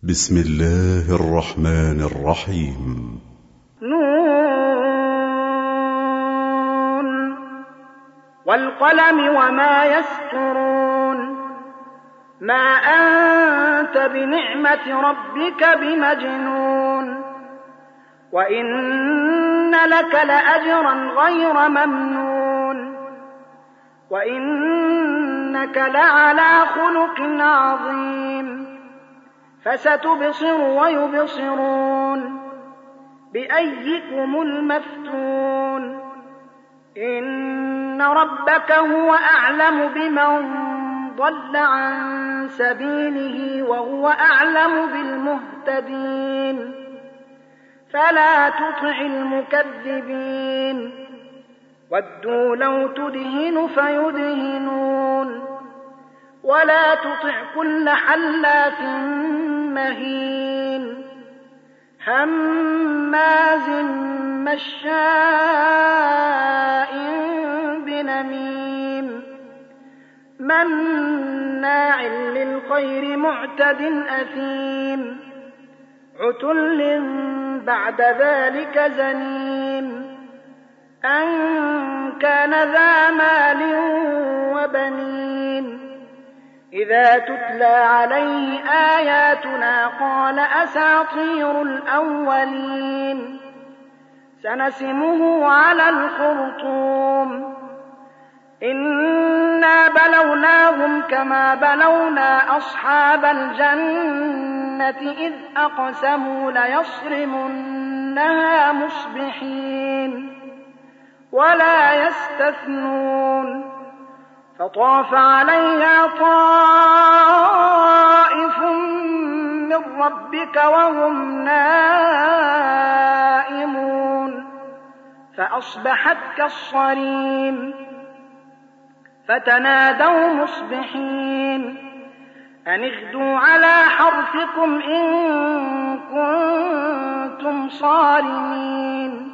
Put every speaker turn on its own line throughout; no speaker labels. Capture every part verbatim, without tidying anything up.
بسم الله الرحمن الرحيم.
نون والقلم وما يسطرون ما أنت بنعمة ربك بمجنون وإن لك لأجرا غير ممنون وإنك لعلى خلق عظيم فستبصر ويبصرون بأيكم المفتون إن ربك هو أعلم بمن ضل عن سبيله وهو أعلم بالمهتدين فلا تطع المكذبين ودوا لو تدهن فيدهنون ولا تطع كل حلاف مهين هماز مشاء بنميم مناع للخير معتد أثيم عتل بعد ذلك زنيم أن كان ذا مال وبنين إذا تتلى عليه آياتنا قال أساطير الأولين سنسمه على الخرطوم إنا بلوناهم كما بلونا أصحاب الجنة إذ أقسموا ليصرمنها مصبحين ولا يستثنون فطاف عليها طائف من ربك وهم نائمون فأصبحت كالصريم فتنادوا مصبحين أن اغدوا على حرثكم إن كنتم صارمين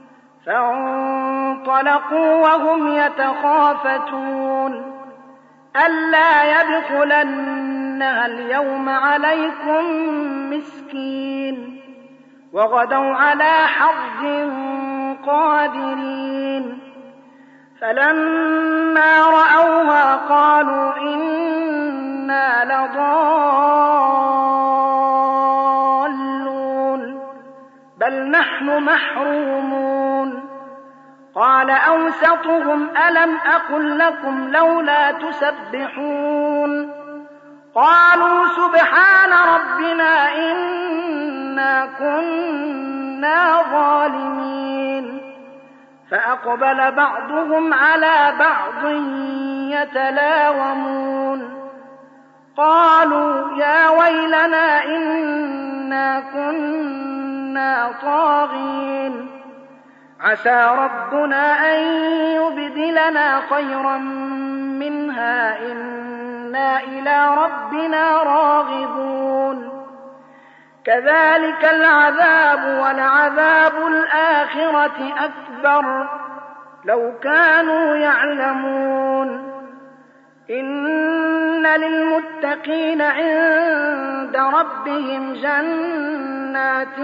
فانطلقوا وهم يتخافتون ألا يدخلنها اليوم عليكم مسكين وغدوا على حرد قادرين فلما رأوها قالوا إنا لضالون بل نحن محرومون قال أوسطهم ألم أقل لكم لولا تسبحون قالوا سبحان ربنا إنا كنا ظالمين فأقبل بعضهم على بعض يتلاومون قالوا يا ويلنا إنا كنا طاغين عسى ربنا أن يبدلنا خيرا منها إنا إلى ربنا راغبون كذلك العذاب ولعذاب الآخرة أكبر لو كانوا يعلمون إن للمتقين عند ربهم جنات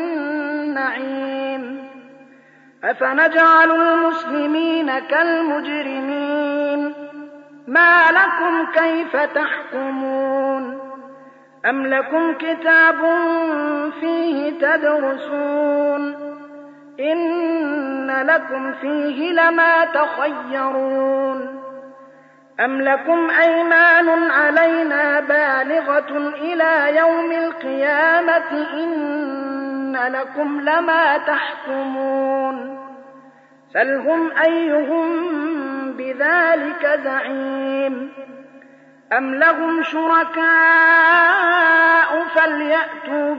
النعيم أفنجعل المسلمين كالمجرمين ما لكم كيف تحكمون أم لكم كتاب فيه تدرسون إن لكم فيه لما تخيرون أم لكم أيمان علينا بالغة إلى يوم القيامة إن لكم لما تحكمون سلهم أيهم بذلك زعيم أم لهم شركاء فليأتوا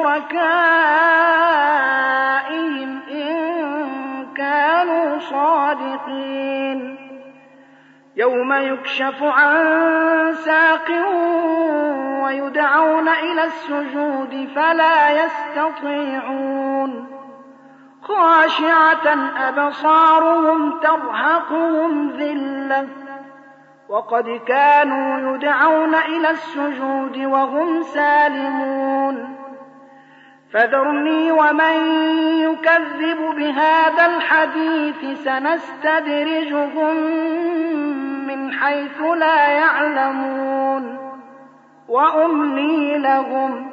بشركائهم إن كانوا صادقين يوم يكشف عن ساق ويدعون إلى السجود فلا يستطيعون خاشعة أبصارهم ترهقهم ذلة وقد كانوا يدعون إلى السجود وهم سالمون فذرني ومن يكذب بهذا الحديث سنستدرجهم من حيث لا يعلمون وأملي لهم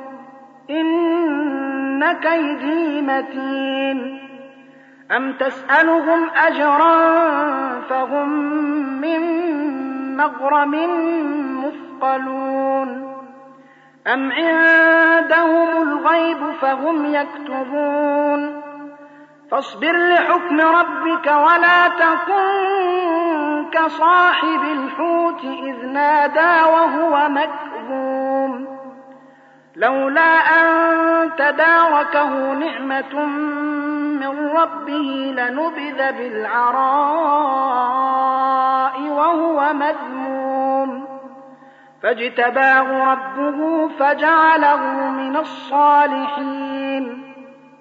إن كيدي متين أم تسألهم أجرا فهم من مغرم مثقلون أم عندهم الغيب فهم يكتبون فاصبر لحكم ربك ولا تكن كصاحب الحوت إذ نادى وهو مكظوم لولا أن تداركه نعمة من ربه لنبذ بالعراء وهو مذموم فاجتباه ربه فجعله من الصالحين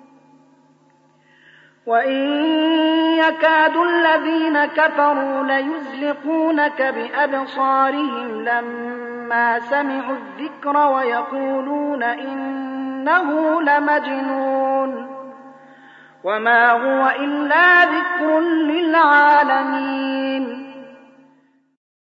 وإن يكاد الذين كفروا ليزلقونك بأبصارهم لما سمعوا الذكر ويقولون إنه لمجنون وما هو إلا ذكر للعالمين